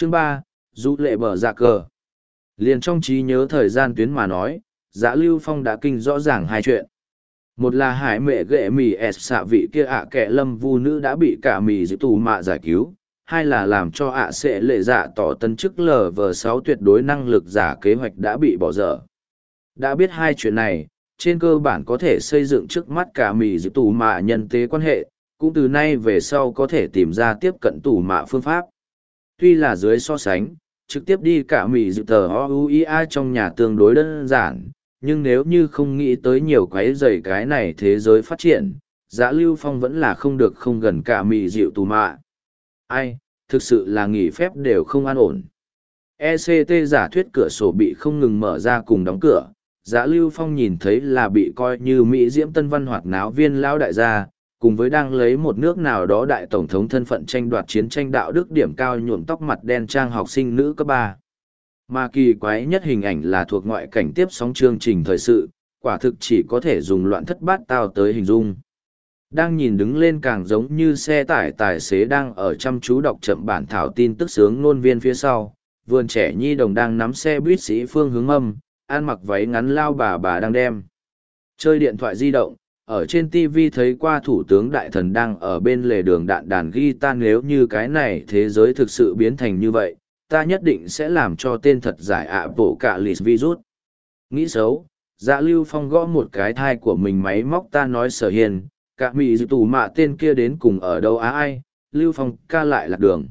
Chương 3, Du lệ bờ dạ cờ. Liền trong trí nhớ thời gian tuyến mà nói, Dạ Lưu Phong đã kinh rõ ràng hai chuyện. Một là hải mẹ ghệ mì s xạ vị kia ạ kẻ lâm vu nữ đã bị cả mì giữ tù mạ giải cứu. Hai là làm cho ạ sẽ lệ dạ tỏ tân chức LV6 tuyệt đối năng lực giả kế hoạch đã bị bỏ dở. Đã biết hai chuyện này, trên cơ bản có thể xây dựng trước mắt cả mì giữ tù mạ nhân tế quan hệ, cũng từ nay về sau có thể tìm ra tiếp cận tù mạ phương pháp. Tuy là dưới so sánh, trực tiếp đi cả mì dự tờ OUIA trong nhà tương đối đơn giản, nhưng nếu như không nghĩ tới nhiều quái rầy cái này thế giới phát triển, Dạ Lưu Phong vẫn là không được không gần cả mì dịu tù mạ. Ai, thực sự là nghỉ phép đều không an ổn. ECT giả thuyết cửa sổ bị không ngừng mở ra cùng đóng cửa, Dạ Lưu Phong nhìn thấy là bị coi như Mỹ Diễm Tân Văn hoạt náo viên lão đại gia, cùng với đang lấy một nước nào đó đại tổng thống thân phận tranh đoạt chiến tranh đạo đức điểm cao nhuộm tóc mặt đen trang học sinh nữ cấp 3. Mà kỳ quái nhất hình ảnh là thuộc ngoại cảnh tiếp sóng chương trình thời sự, quả thực chỉ có thể dùng loạn thất bát tao tới hình dung. Đang nhìn đứng lên càng giống như xe tải tài xế đang ở chăm chú đọc chậm bản thảo tin tức sướng ngôn viên phía sau, vườn trẻ nhi đồng đang nắm xe buýt sĩ phương hướng âm, ăn mặc váy ngắn lao bà đang đem chơi điện thoại di động. Ở trên TV thấy qua thủ tướng đại thần đang ở bên lề đường đạn đàn guitar, nếu như cái này thế giới thực sự biến thành như vậy, ta nhất định sẽ làm cho tên thật giải ạ bộ cả lịt virus. Nghĩ xấu, Dạ Lưu Phong gõ một cái thai của mình máy móc ta nói Sở Hiền, cả mị dự tù mạ tên kia đến cùng ở đâu ai, Lưu Phong ca lại lạc đường.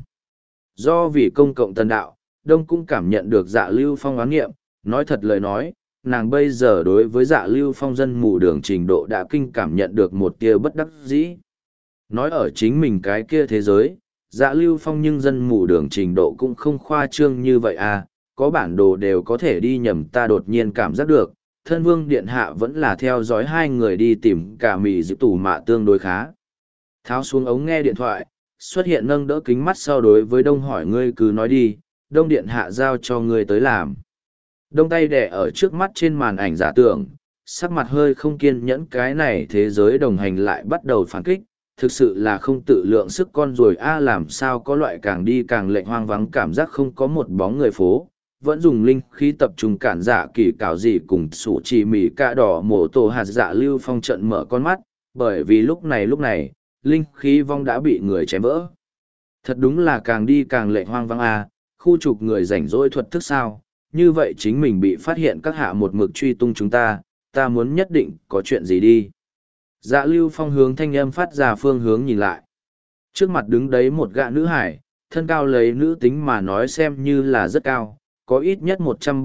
Do vì công cộng tần đạo, Đông cũng cảm nhận được Dạ Lưu Phong oán nghiệm, nói thật lời nói, nàng bây giờ đối với Dạ Lưu Phong dân mù đường trình độ đã kinh cảm nhận được một tia bất đắc dĩ. Nói ở chính mình cái kia thế giới, Dạ Lưu Phong nhưng dân mù đường trình độ cũng không khoa trương như vậy à, có bản đồ đều có thể đi nhầm. Ta đột nhiên cảm giác được, thân vương điện hạ vẫn là theo dõi hai người đi tìm cả mì giữ tù mạ tương đối khá. Tháo xuống ống nghe điện thoại, xuất hiện nâng đỡ kính mắt sau đối với Đông hỏi ngươi cứ nói đi, Đông điện hạ giao cho ngươi tới làm. Đông tay đẻ ở trước mắt trên màn ảnh giả tưởng, sắc mặt hơi không kiên nhẫn, cái này thế giới đồng hành lại bắt đầu phản kích, thực sự là không tự lượng sức con rồi a, làm sao có loại càng đi càng lệnh hoang vắng cảm giác không có một bóng người phố, vẫn dùng linh khí tập trung cản dạ kỳ cảo gì cùng sủ chỉ mì cạ đỏ mổ tổ hạt. Dạ Lưu Phong trận mở con mắt, bởi vì lúc này, linh khí vong đã bị người chém vỡ. Thật đúng là càng đi càng lệnh hoang vắng a, khu trục người rảnh rỗi thuật thức sao? Như vậy chính mình bị phát hiện các hạ một mực truy tung chúng ta muốn nhất định có chuyện gì đi. Dạ Lưu Phong hướng thanh âm phát ra phương hướng nhìn lại. Trước mặt đứng đấy một gã nữ hải, thân cao lấy nữ tính mà nói xem như là rất cao, có ít nhất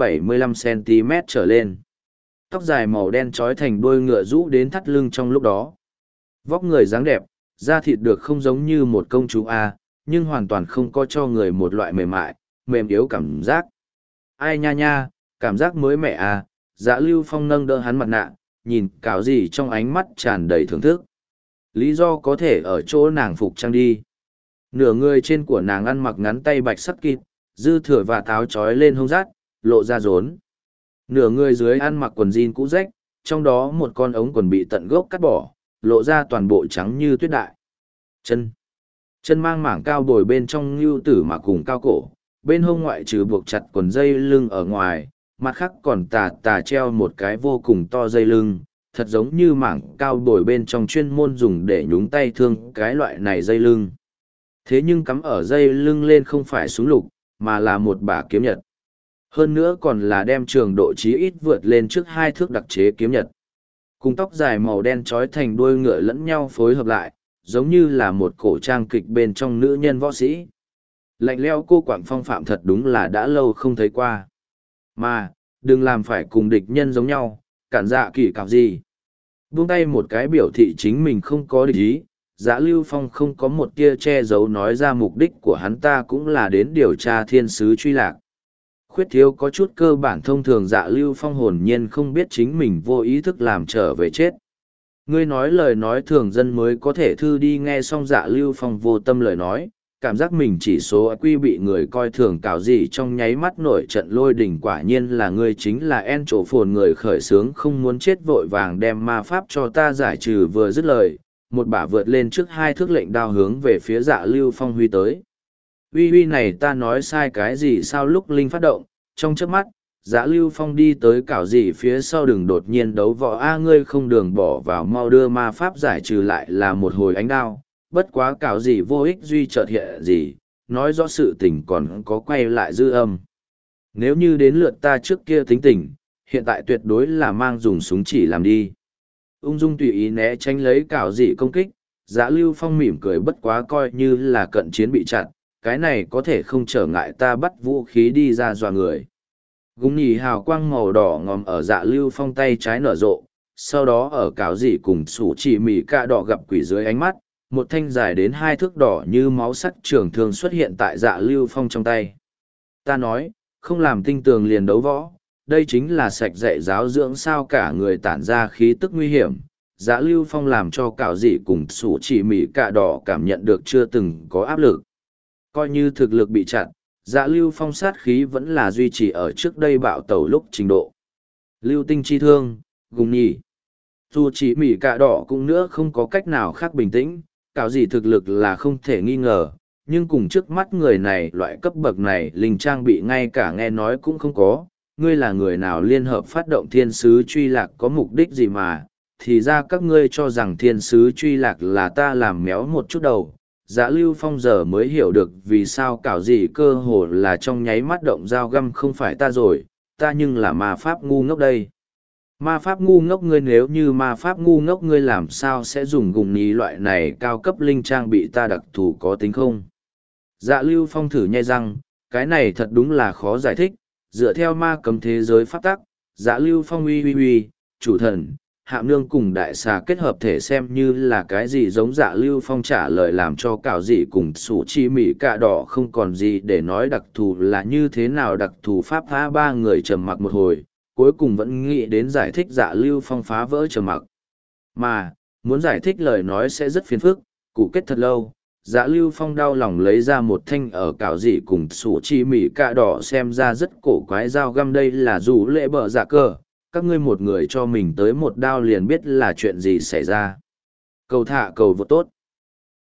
175cm trở lên. Tóc dài màu đen trói thành đuôi ngựa rũ đến thắt lưng trong lúc đó. Vóc người dáng đẹp, da thịt được không giống như một công chúa A, nhưng hoàn toàn không có cho người một loại mềm mại, mềm yếu cảm giác. Ai nha nha, cảm giác mới mẻ à. Dạ Lưu Phong nâng đỡ hắn mặt nạ, nhìn cào gì trong ánh mắt tràn đầy thưởng thức. Lý do có thể ở chỗ nàng phục trang đi. Nửa người trên của nàng ăn mặc ngắn tay bạch sắc kịt, dư thừa và tháo trói lên hông rát, lộ ra rốn. Nửa người dưới ăn mặc quần jean cũ rách, trong đó một con ống quần bị tận gốc cắt bỏ, lộ ra toàn bộ trắng như tuyết đại. Chân mang mảng cao bồi bên trong lưu tử mà cùng cao cổ, bên hông ngoại trừ buộc chặt quần dây lưng ở ngoài, mặt khác còn tà treo một cái vô cùng to dây lưng, thật giống như mảng cao bồi bên trong chuyên môn dùng để nhúng tay thương cái loại này dây lưng. Thế nhưng cắm ở dây lưng lên không phải súng lục, mà là một bả kiếm nhật. Hơn nữa còn là đem trường độ chí ít vượt lên trước 2 thước đặc chế kiếm nhật. Cùng tóc dài màu đen trói thành đuôi ngựa lẫn nhau phối hợp lại, giống như là một cổ trang kịch bên trong nữ nhân võ sĩ. Lạnh leo cô quảng phong phạm thật đúng là đã lâu không thấy qua. Mà, đừng làm phải cùng địch nhân giống nhau, cản dạ kỳ cào gì. Buông tay một cái biểu thị chính mình không có địch ý, Dạ Lưu Phong không có một tia che giấu nói ra mục đích của hắn ta cũng là đến điều tra thiên sứ truy lạc. Khuyết thiếu có chút cơ bản thông thường, Dạ Lưu Phong hồn nhiên không biết chính mình vô ý thức làm trở về chết. Ngươi nói lời nói thường dân mới có thể thư đi, nghe xong Dạ Lưu Phong vô tâm lời nói, cảm giác mình chỉ số quy bị người coi thường cào gì trong nháy mắt nổi trận lôi đình. Quả nhiên là ngươi chính là En Trổ Phồn, người khởi sướng không muốn chết vội vàng đem ma pháp cho ta giải trừ. Vừa dứt lời, một bả vượt lên trước 2 thước lệnh đao hướng về phía Dạ Lưu Phong huy tới. Uy uy này ta nói sai cái gì sao? Lúc linh phát động, trong chớp mắt, Dạ Lưu Phong đi tới cảo dị phía sau, đừng đột nhiên đấu võ a, ngươi không đường bỏ vào, mau đưa ma pháp giải trừ lại là một hồi ánh đao. Bất quá cảo dị vô ích duy chợt hiện gì, nói rõ sự tình còn có quay lại dư âm. Nếu như đến lượt ta trước kia tính tình, hiện tại tuyệt đối là mang dùng súng chỉ làm đi. Ung dung tùy ý né tránh lấy cảo dị công kích, Dạ Lưu Phong mỉm cười, bất quá coi như là cận chiến bị chặn, cái này có thể không trở ngại ta bắt vũ khí đi ra dọa người. Gúng nhì hào quang màu đỏ ngòm ở Dạ Lưu Phong tay trái nở rộ, sau đó ở cảo dị cùng sủ chỉ mì cạ đỏ gặp quỷ dưới ánh mắt, một thanh dài đến 2 thước đỏ như máu sắc trường thương xuất hiện tại Dạ Lưu Phong trong tay. Ta nói, không làm tinh tường liền đấu võ, đây chính là sạch dạy giáo dưỡng sao? Cả người tản ra khí tức nguy hiểm. Dạ Lưu Phong làm cho cảo dị cùng sủ chỉ mì cạ đỏ cảm nhận được chưa từng có áp lực. Coi như thực lực bị chặn, Dạ Lưu Phong sát khí vẫn là duy trì ở trước đây bạo tẩu lúc trình độ. Lưu tinh chi thương, gùng nhì. Dù chỉ mỉ cạ đỏ cũng nữa không có cách nào khác bình tĩnh, cảo gì thực lực là không thể nghi ngờ, nhưng cùng trước mắt người này loại cấp bậc này linh trang bị ngay cả nghe nói cũng không có. Ngươi là người nào liên hợp phát động thiên sứ truy lạc, có mục đích gì mà, thì ra các ngươi cho rằng thiên sứ truy lạc là ta làm méo một chút đầu. Dạ Lưu Phong giờ mới hiểu được vì sao cảo gì cơ hồ là trong nháy mắt động dao găm, không phải ta rồi, ta nhưng là ma pháp ngu ngốc đây. Ma pháp ngu ngốc ngươi? Nếu như ma pháp ngu ngốc ngươi làm sao sẽ dùng gùng nhì loại này cao cấp linh trang bị ta đặc thù có tính không? Dạ Lưu Phong thử nhai răng, cái này thật đúng là khó giải thích, dựa theo ma cấm thế giới pháp tắc, Dạ Lưu Phong uy, chủ thần, hạm nương cùng đại xà kết hợp thể xem như là cái gì? Giống Dạ Lưu Phong trả lời làm cho cảo dị cùng sủ chi mỉ cạ đỏ không còn gì để nói. Đặc thù là như thế nào? Đặc thù pháp phá, ba người trầm mặc một hồi, cuối cùng vẫn nghĩ đến giải thích. Dạ Lưu Phong phá vỡ trầm mặc, mà muốn giải thích lời nói sẽ rất phiền phức, cụ kết thật lâu. Dạ Lưu Phong đau lòng lấy ra một thanh ở cảo dị cùng sủ chi mỉ cạ đỏ xem ra rất cổ quái dao găm. Đây là dù lệ bờ dạ cờ, các ngươi một người cho mình tới một đao liền biết là chuyện gì xảy ra. Cầu thả cầu vô tốt.